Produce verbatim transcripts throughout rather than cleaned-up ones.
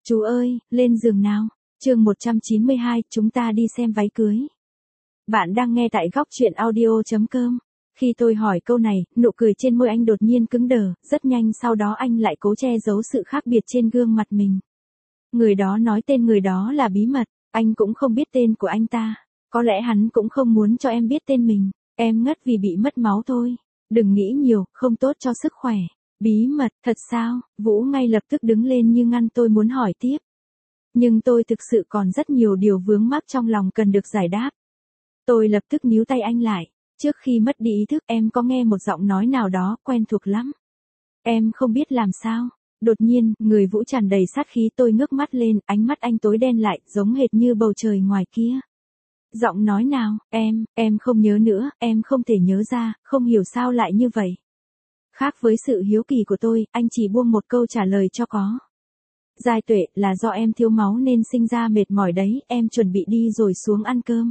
Chú ơi, lên giường nào. Chương một trăm chín mươi hai, chúng ta đi xem váy cưới. Bạn đang nghe tại góc truyện audio chấm com. Khi tôi hỏi câu này, nụ cười trên môi anh đột nhiên cứng đờ, rất nhanh sau đó anh lại cố che giấu sự khác biệt trên gương mặt mình. Người đó nói tên người đó là bí mật, anh cũng không biết tên của anh ta. Có lẽ hắn cũng không muốn cho em biết tên mình. Em ngất vì bị mất máu thôi. Đừng nghĩ nhiều, không tốt cho sức khỏe. Bí mật, thật sao? Vũ ngay lập tức đứng lên như ngăn tôi muốn hỏi tiếp. Nhưng tôi thực sự còn rất nhiều điều vướng mắc trong lòng cần được giải đáp. Tôi lập tức níu tay anh lại. Trước khi mất đi ý thức em có nghe một giọng nói nào đó quen thuộc lắm. Em không biết làm sao. Đột nhiên, người Vũ tràn đầy sát khí, tôi ngước mắt lên, ánh mắt anh tối đen lại, giống hệt như bầu trời ngoài kia. Giọng nói nào, em, em không nhớ nữa, em không thể nhớ ra, không hiểu sao lại như vậy. Khác với sự hiếu kỳ của tôi, anh chỉ buông một câu trả lời cho có. Giai Tuệ, là do em thiếu máu nên sinh ra mệt mỏi đấy, em chuẩn bị đi rồi xuống ăn cơm.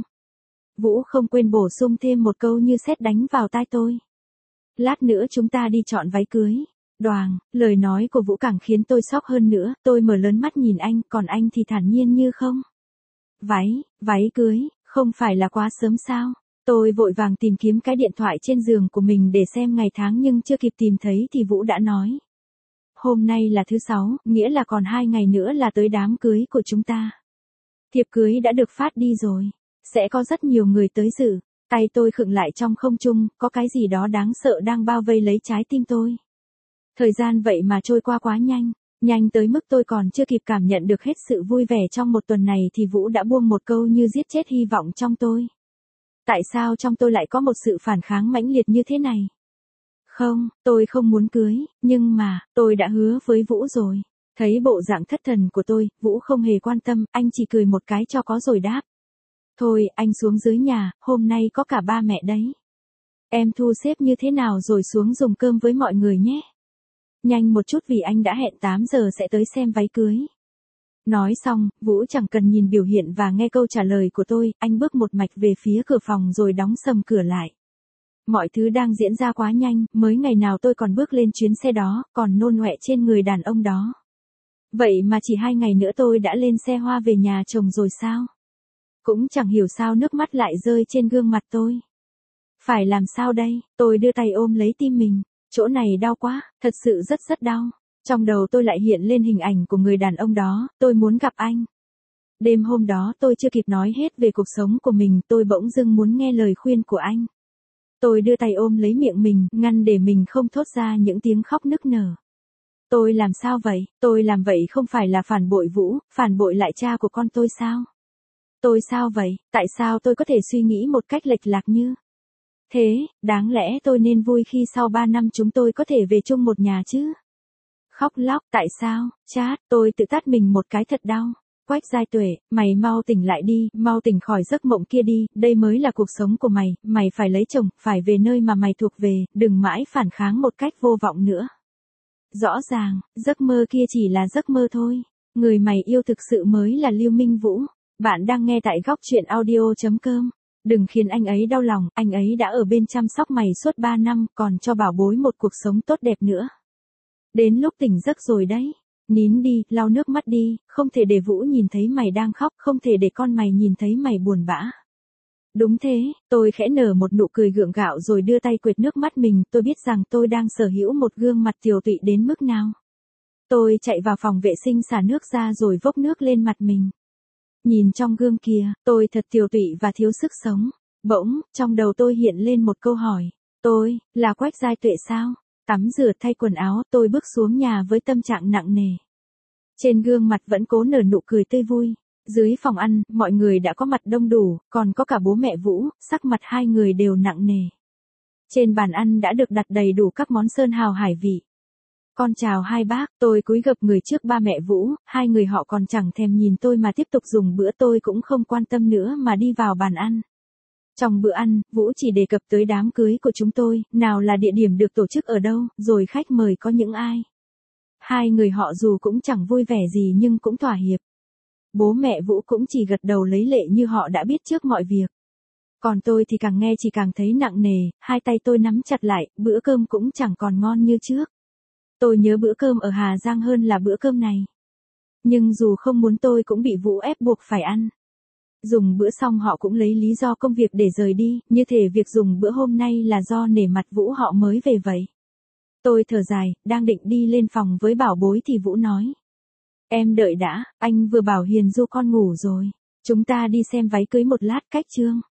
Vũ không quên bổ sung thêm một câu như sét đánh vào tai tôi. Lát nữa chúng ta đi chọn váy cưới. Đoàng, lời nói của Vũ càng khiến tôi sốc hơn nữa, tôi mở lớn mắt nhìn anh, còn anh thì thản nhiên như không. Váy, váy cưới, không phải là quá sớm sao? Tôi vội vàng tìm kiếm cái điện thoại trên giường của mình để xem ngày tháng nhưng chưa kịp tìm thấy thì Vũ đã nói. Hôm nay là thứ sáu, nghĩa là còn hai ngày nữa là tới đám cưới của chúng ta. Thiệp cưới đã được phát đi rồi. Sẽ có rất nhiều người tới dự. Tay tôi khựng lại trong không trung, có cái gì đó đáng sợ đang bao vây lấy trái tim tôi. Thời gian vậy mà trôi qua quá nhanh. Nhanh tới mức tôi còn chưa kịp cảm nhận được hết sự vui vẻ trong một tuần này thì Vũ đã buông một câu như giết chết hy vọng trong tôi. Tại sao trong tôi lại có một sự phản kháng mãnh liệt như thế này? Không, tôi không muốn cưới, nhưng mà, tôi đã hứa với Vũ rồi. Thấy bộ dạng thất thần của tôi, Vũ không hề quan tâm, anh chỉ cười một cái cho có rồi đáp. Thôi, anh xuống dưới nhà, hôm nay có cả ba mẹ đấy. Em thu xếp như thế nào rồi xuống dùng cơm với mọi người nhé. Nhanh một chút vì anh đã hẹn tám giờ sẽ tới xem váy cưới. Nói xong, Vũ chẳng cần nhìn biểu hiện và nghe câu trả lời của tôi, anh bước một mạch về phía cửa phòng rồi đóng sầm cửa lại. Mọi thứ đang diễn ra quá nhanh, mới ngày nào tôi còn bước lên chuyến xe đó, còn nôn ọe trên người đàn ông đó. Vậy mà chỉ hai ngày nữa tôi đã lên xe hoa về nhà chồng rồi sao? Cũng chẳng hiểu sao nước mắt lại rơi trên gương mặt tôi. Phải làm sao đây? Tôi đưa tay ôm lấy tim mình. Chỗ này đau quá, thật sự rất rất đau. Trong đầu tôi lại hiện lên hình ảnh của người đàn ông đó, tôi muốn gặp anh. Đêm hôm đó tôi chưa kịp nói hết về cuộc sống của mình, tôi bỗng dưng muốn nghe lời khuyên của anh. Tôi đưa tay ôm lấy miệng mình, ngăn để mình không thốt ra những tiếng khóc nức nở. Tôi làm sao vậy? Tôi làm vậy không phải là phản bội Vũ, phản bội lại cha của con tôi sao? Tôi sao vậy? Tại sao tôi có thể suy nghĩ một cách lệch lạc như thế? Đáng lẽ tôi nên vui khi sau ba năm chúng tôi có thể về chung một nhà chứ? Khóc lóc, tại sao? Chát, tôi tự tát mình một cái thật đau. Quách Giai Tuệ, mày mau tỉnh lại đi, mau tỉnh khỏi giấc mộng kia đi, đây mới là cuộc sống của mày, mày phải lấy chồng, phải về nơi mà mày thuộc về, đừng mãi phản kháng một cách vô vọng nữa. Rõ ràng, giấc mơ kia chỉ là giấc mơ thôi, người mày yêu thực sự mới là Lưu Minh Vũ. Bạn đang nghe tại góc truyện audio chấm com. Đừng khiến anh ấy đau lòng, anh ấy đã ở bên chăm sóc mày suốt ba năm, còn cho bảo bối một cuộc sống tốt đẹp nữa. Đến lúc tỉnh giấc rồi đấy. Nín đi, lau nước mắt đi, không thể để Vũ nhìn thấy mày đang khóc, không thể để con mày nhìn thấy mày buồn bã. Đúng thế, tôi khẽ nở một nụ cười gượng gạo rồi đưa tay quệt nước mắt mình, tôi biết rằng tôi đang sở hữu một gương mặt tiều tụy đến mức nào. Tôi chạy vào phòng vệ sinh xả nước ra rồi vốc nước lên mặt mình. Nhìn trong gương kia, tôi thật tiều tụy và thiếu sức sống. Bỗng, trong đầu tôi hiện lên một câu hỏi. Tôi, là Quách Giai Tuệ sao? Tắm rửa thay quần áo, tôi bước xuống nhà với tâm trạng nặng nề. Trên gương mặt vẫn cố nở nụ cười tươi vui. Dưới phòng ăn, mọi người đã có mặt đông đủ, còn có cả bố mẹ Vũ, sắc mặt hai người đều nặng nề. Trên bàn ăn đã được đặt đầy đủ các món sơn hào hải vị. Con chào hai bác, tôi cúi gập người trước ba mẹ Vũ, hai người họ còn chẳng thèm nhìn tôi mà tiếp tục dùng bữa, tôi cũng không quan tâm nữa mà đi vào bàn ăn. Trong bữa ăn, Vũ chỉ đề cập tới đám cưới của chúng tôi, nào là địa điểm được tổ chức ở đâu, rồi khách mời có những ai. Hai người họ dù cũng chẳng vui vẻ gì nhưng cũng thỏa hiệp. Bố mẹ Vũ cũng chỉ gật đầu lấy lệ như họ đã biết trước mọi việc. Còn tôi thì càng nghe chỉ càng thấy nặng nề, hai tay tôi nắm chặt lại, bữa cơm cũng chẳng còn ngon như trước. Tôi nhớ bữa cơm ở Hà Giang hơn là bữa cơm này. Nhưng dù không muốn tôi cũng bị Vũ ép buộc phải ăn. Dùng bữa xong họ cũng lấy lý do công việc để rời đi, như thể việc dùng bữa hôm nay là do nể mặt Vũ họ mới về vậy. Tôi thở dài, đang định đi lên phòng với bảo bối thì Vũ nói. Em đợi đã, anh vừa bảo Hiền Du con ngủ rồi. Chúng ta đi xem váy cưới một lát cách Trương.